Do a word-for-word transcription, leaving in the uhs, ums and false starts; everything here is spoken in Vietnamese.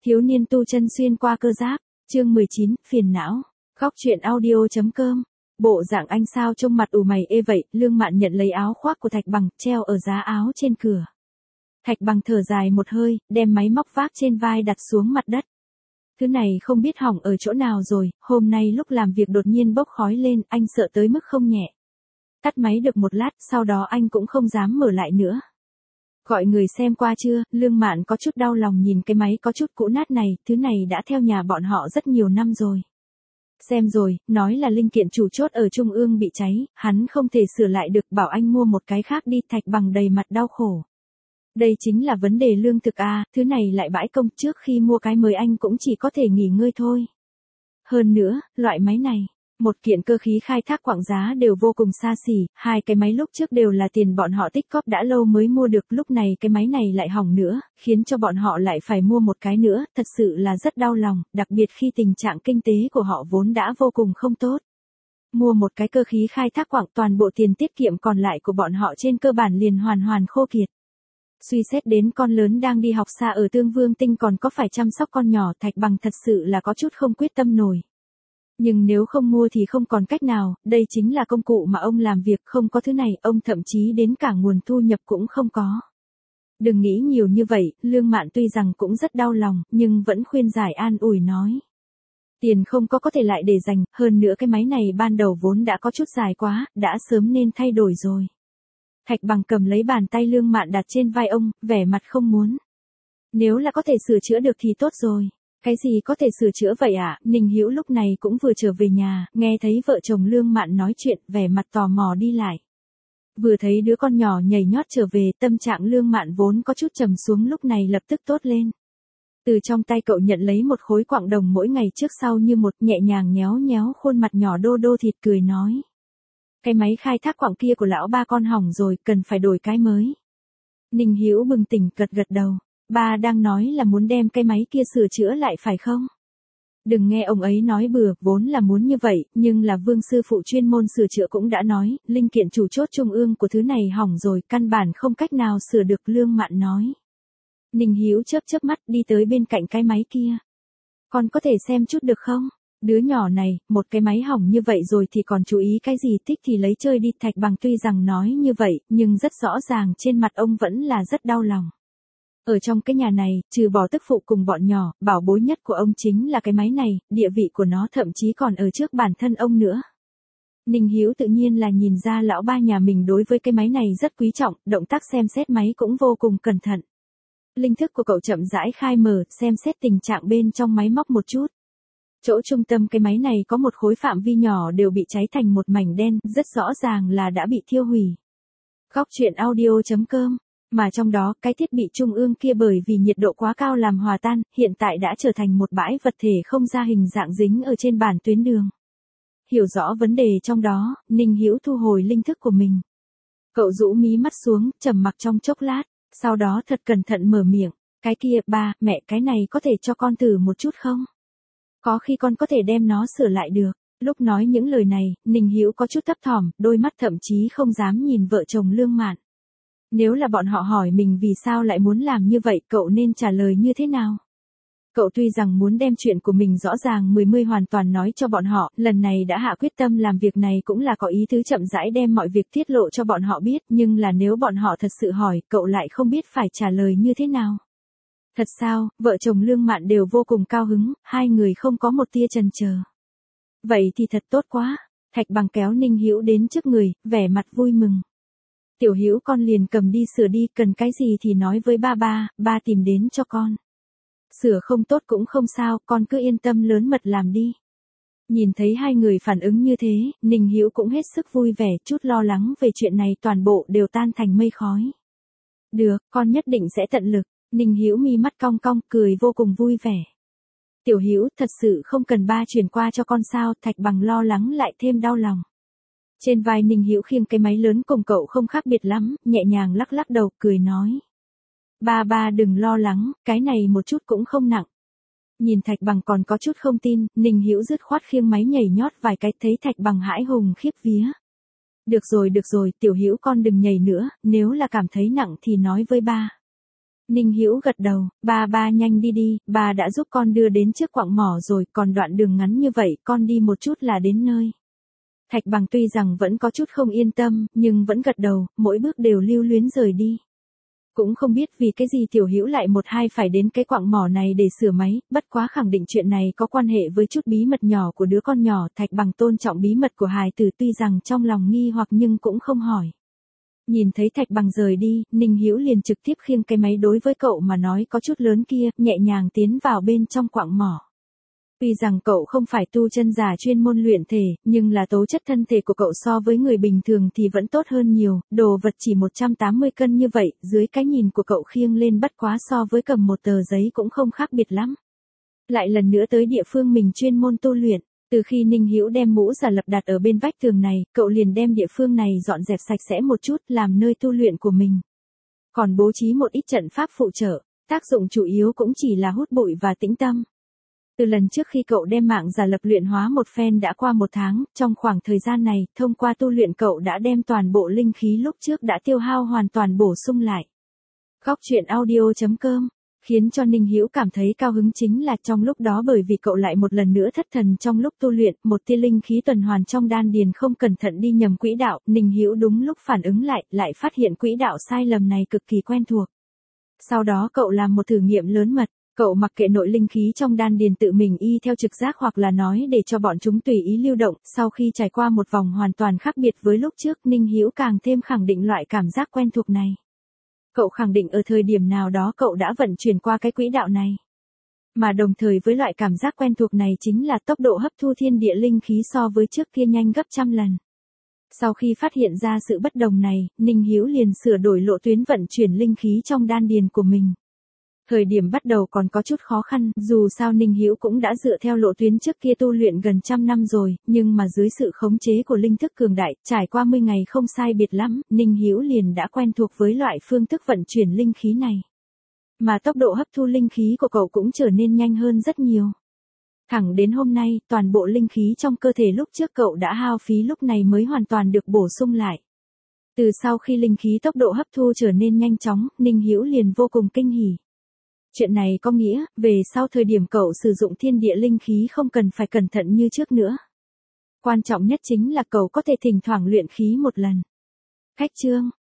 Thiếu niên tu chân xuyên qua cơ giáp, chương mười chín, phiền não. Góc truyện audio.com. Bộ dạng anh sao trông mặt ủ mày ê vậy, Lương Mạn nhận lấy áo khoác của Thạch Bằng, treo ở giá áo trên cửa. Thạch Bằng thở dài một hơi, đem máy móc vác trên vai đặt xuống mặt đất. Thứ này không biết hỏng ở chỗ nào rồi, hôm nay lúc làm việc đột nhiên bốc khói lên, anh sợ tới mức không nhẹ. Tắt máy được một lát, sau đó anh cũng không dám mở lại nữa. Gọi người xem qua chưa, Lương Mạn có chút đau lòng nhìn cái máy có chút cũ nát này, thứ này đã theo nhà bọn họ rất nhiều năm rồi. Xem rồi, nói là linh kiện chủ chốt ở Trung ương bị cháy, hắn không thể sửa lại được, bảo anh mua một cái khác đi. Thạch Bằng đầy mặt đau khổ. Đây chính là vấn đề lương thực à, thứ này lại bãi công, trước khi mua cái mới anh cũng chỉ có thể nghỉ ngơi thôi. Hơn nữa, loại máy này, một kiện cơ khí khai thác quặng giá đều vô cùng xa xỉ, hai cái máy lúc trước đều là tiền bọn họ tích cóp đã lâu mới mua được, lúc này cái máy này lại hỏng nữa, khiến cho bọn họ lại phải mua một cái nữa, thật sự là rất đau lòng, đặc biệt khi tình trạng kinh tế của họ vốn đã vô cùng không tốt. Mua một cái cơ khí khai thác quặng, toàn bộ tiền tiết kiệm còn lại của bọn họ trên cơ bản liền hoàn hoàn khô kiệt. Suy xét đến con lớn đang đi học xa ở Tương Vương Tinh còn có phải chăm sóc con nhỏ, Thạch Bằng thật sự là có chút không quyết tâm nổi. Nhưng nếu không mua thì không còn cách nào, đây chính là công cụ mà ông làm việc, không có thứ này, ông thậm chí đến cả nguồn thu nhập cũng không có. Đừng nghĩ nhiều như vậy, Lương Mạn tuy rằng cũng rất đau lòng, nhưng vẫn khuyên giải an ủi nói. Tiền không có có thể lại để dành, hơn nữa cái máy này ban đầu vốn đã có chút dài quá, đã sớm nên thay đổi rồi. Thạch Bằng cầm lấy bàn tay Lương Mạn đặt trên vai ông, vẻ mặt không muốn. Nếu là có thể sửa chữa được thì tốt rồi. Cái gì có thể sửa chữa vậy ạ? À? Ninh Hữu lúc này cũng vừa trở về nhà, nghe thấy vợ chồng Lương Mạn nói chuyện, vẻ mặt tò mò đi lại. Vừa thấy đứa con nhỏ nhảy nhót trở về, tâm trạng Lương Mạn vốn có chút trầm xuống lúc này lập tức tốt lên. Từ trong tay cậu nhận lấy một khối quặng đồng mỗi ngày trước sau như một, nhẹ nhàng nhéo nhéo khuôn mặt nhỏ đô đô thịt cười nói. Cái máy khai thác quặng kia của lão ba con hỏng rồi, cần phải đổi cái mới. Ninh Hữu bừng tỉnh gật gật đầu. Ba đang nói là muốn đem cái máy kia sửa chữa lại phải không? Đừng nghe ông ấy nói bừa, vốn là muốn như vậy, nhưng là Vương sư phụ chuyên môn sửa chữa cũng đã nói, linh kiện chủ chốt trung ương của thứ này hỏng rồi, căn bản không cách nào sửa được, Lương Mạn nói. Ninh Hữu chớp chớp mắt đi tới bên cạnh cái máy kia. Con có thể xem chút được không? Đứa nhỏ này, một cái máy hỏng như vậy rồi thì còn chú ý cái gì, thích thì lấy chơi đi. Thạch Bằng tuy rằng nói như vậy, nhưng rất rõ ràng trên mặt ông vẫn là rất đau lòng. Ở trong cái nhà này, trừ bỏ tức phụ cùng bọn nhỏ, bảo bối nhất của ông chính là cái máy này, địa vị của nó thậm chí còn ở trước bản thân ông nữa. Ninh Hữu tự nhiên là nhìn ra lão ba nhà mình đối với cái máy này rất quý trọng, động tác xem xét máy cũng vô cùng cẩn thận. Linh thức của cậu chậm rãi khai mở, xem xét tình trạng bên trong máy móc một chút. Chỗ trung tâm cái máy này có một khối phạm vi nhỏ đều bị cháy thành một mảnh đen, rất rõ ràng là đã bị thiêu hủy. Góc truyện audio.com. Mà trong đó, cái thiết bị trung ương kia bởi vì nhiệt độ quá cao làm hòa tan, hiện tại đã trở thành một bãi vật thể không ra hình dạng dính ở trên bản tuyến đường. Hiểu rõ vấn đề trong đó, Ninh Hữu thu hồi linh thức của mình. Cậu rũ mí mắt xuống, trầm mặc trong chốc lát, sau đó thật cẩn thận mở miệng. Cái kia, ba, mẹ, cái này có thể cho con thử một chút không? Có khi con có thể đem nó sửa lại được. Lúc nói những lời này, Ninh Hữu có chút thấp thỏm, đôi mắt thậm chí không dám nhìn vợ chồng Lương Mạn. Nếu là bọn họ hỏi mình vì sao lại muốn làm như vậy, cậu nên trả lời như thế nào? Cậu tuy rằng muốn đem chuyện của mình rõ ràng mười mươi hoàn toàn nói cho bọn họ, lần này đã hạ quyết tâm làm việc này cũng là có ý tứ chậm rãi đem mọi việc tiết lộ cho bọn họ biết, nhưng là nếu bọn họ thật sự hỏi, cậu lại không biết phải trả lời như thế nào. Thật sao, vợ chồng Lương Mạn đều vô cùng cao hứng, hai người không có một tia chần chờ. Vậy thì thật tốt quá. Thạch Bằng kéo Ninh Hữu đến trước người, vẻ mặt vui mừng. Tiểu Hữu con liền cầm đi sửa đi, cần cái gì thì nói với ba ba, ba tìm đến cho con. Sửa không tốt cũng không sao, con cứ yên tâm lớn mật làm đi. Nhìn thấy hai người phản ứng như thế, Ninh Hữu cũng hết sức vui vẻ, chút lo lắng về chuyện này toàn bộ đều tan thành mây khói. Được, con nhất định sẽ tận lực. Ninh Hữu mi mắt cong cong, cười vô cùng vui vẻ. Tiểu Hữu, thật sự không cần ba chuyển qua cho con sao? Thạch Bằng lo lắng lại thêm đau lòng. Trên vai Ninh Hữu khiêng cái máy lớn cùng cậu không khác biệt lắm, nhẹ nhàng lắc lắc đầu, cười nói. Ba ba đừng lo lắng, cái này một chút cũng không nặng. Nhìn Thạch Bằng còn có chút không tin, Ninh Hữu dứt khoát khiêng máy nhảy nhót vài cái, thấy Thạch Bằng hãi hùng khiếp vía. Được rồi được rồi, Tiểu Hữu con đừng nhảy nữa, nếu là cảm thấy nặng thì nói với ba. Ninh Hữu gật đầu, ba ba nhanh đi đi, ba đã giúp con đưa đến trước quặng mỏ rồi, còn đoạn đường ngắn như vậy, con đi một chút là đến nơi. Thạch Bằng tuy rằng vẫn có chút không yên tâm, nhưng vẫn gật đầu, mỗi bước đều lưu luyến rời đi. Cũng không biết vì cái gì Tiểu Hữu lại một hai phải đến cái quặng mỏ này để sửa máy, bất quá khẳng định chuyện này có quan hệ với chút bí mật nhỏ của đứa con nhỏ. Thạch Bằng tôn trọng bí mật của hài tử, tuy rằng trong lòng nghi hoặc nhưng cũng không hỏi. Nhìn thấy Thạch Bằng rời đi, Ninh Hữu liền trực tiếp khiêng cái máy đối với cậu mà nói có chút lớn kia, nhẹ nhàng tiến vào bên trong quặng mỏ. Tuy rằng cậu không phải tu chân giả chuyên môn luyện thể, nhưng là tố chất thân thể của cậu so với người bình thường thì vẫn tốt hơn nhiều, đồ vật chỉ một trăm tám mươi cân như vậy, dưới cái nhìn của cậu khiêng lên bất quá so với cầm một tờ giấy cũng không khác biệt lắm. Lại lần nữa tới địa phương mình chuyên môn tu luyện, từ khi Ninh Hữu đem mũ giả lập đặt ở bên vách tường này, cậu liền đem địa phương này dọn dẹp sạch sẽ một chút làm nơi tu luyện của mình. Còn bố trí một ít trận pháp phụ trợ, tác dụng chủ yếu cũng chỉ là hút bụi và tĩnh tâm. Từ lần trước khi cậu đem mạng giả lập luyện hóa một phen đã qua một tháng, trong khoảng thời gian này, thông qua tu luyện cậu đã đem toàn bộ linh khí lúc trước đã tiêu hao hoàn toàn bổ sung lại. Góc truyện audio chấm com khiến cho Ninh Hữu cảm thấy cao hứng chính là trong lúc đó bởi vì cậu lại một lần nữa thất thần trong lúc tu luyện, một tia linh khí tuần hoàn trong đan điền không cẩn thận đi nhầm quỹ đạo, Ninh Hữu đúng lúc phản ứng lại, lại phát hiện quỹ đạo sai lầm này cực kỳ quen thuộc. Sau đó cậu làm một thử nghiệm lớn mật. Cậu mặc kệ nội linh khí trong đan điền tự mình y theo trực giác hoặc là nói để cho bọn chúng tùy ý lưu động, sau khi trải qua một vòng hoàn toàn khác biệt với lúc trước, Ninh Hữu càng thêm khẳng định loại cảm giác quen thuộc này. Cậu khẳng định ở thời điểm nào đó cậu đã vận chuyển qua cái quỹ đạo này. Mà đồng thời với loại cảm giác quen thuộc này chính là tốc độ hấp thu thiên địa linh khí so với trước kia nhanh gấp trăm lần. Sau khi phát hiện ra sự bất đồng này, Ninh Hữu liền sửa đổi lộ tuyến vận chuyển linh khí trong đan điền của mình. Thời điểm bắt đầu còn có chút khó khăn, dù sao Ninh Hữu cũng đã dựa theo lộ tuyến trước kia tu luyện gần trăm năm rồi, nhưng mà dưới sự khống chế của linh thức cường đại, trải qua mười ngày không sai biệt lắm, Ninh Hữu liền đã quen thuộc với loại phương thức vận chuyển linh khí này. Mà tốc độ hấp thu linh khí của cậu cũng trở nên nhanh hơn rất nhiều. Thẳng đến hôm nay, toàn bộ linh khí trong cơ thể lúc trước cậu đã hao phí lúc này mới hoàn toàn được bổ sung lại. Từ sau khi linh khí tốc độ hấp thu trở nên nhanh chóng, Ninh Hữu liền vô cùng kinh hỉ. Chuyện này có nghĩa, về sau thời điểm cậu sử dụng thiên địa linh khí không cần phải cẩn thận như trước nữa. Quan trọng nhất chính là cậu có thể thỉnh thoảng luyện khí một lần. Khách chương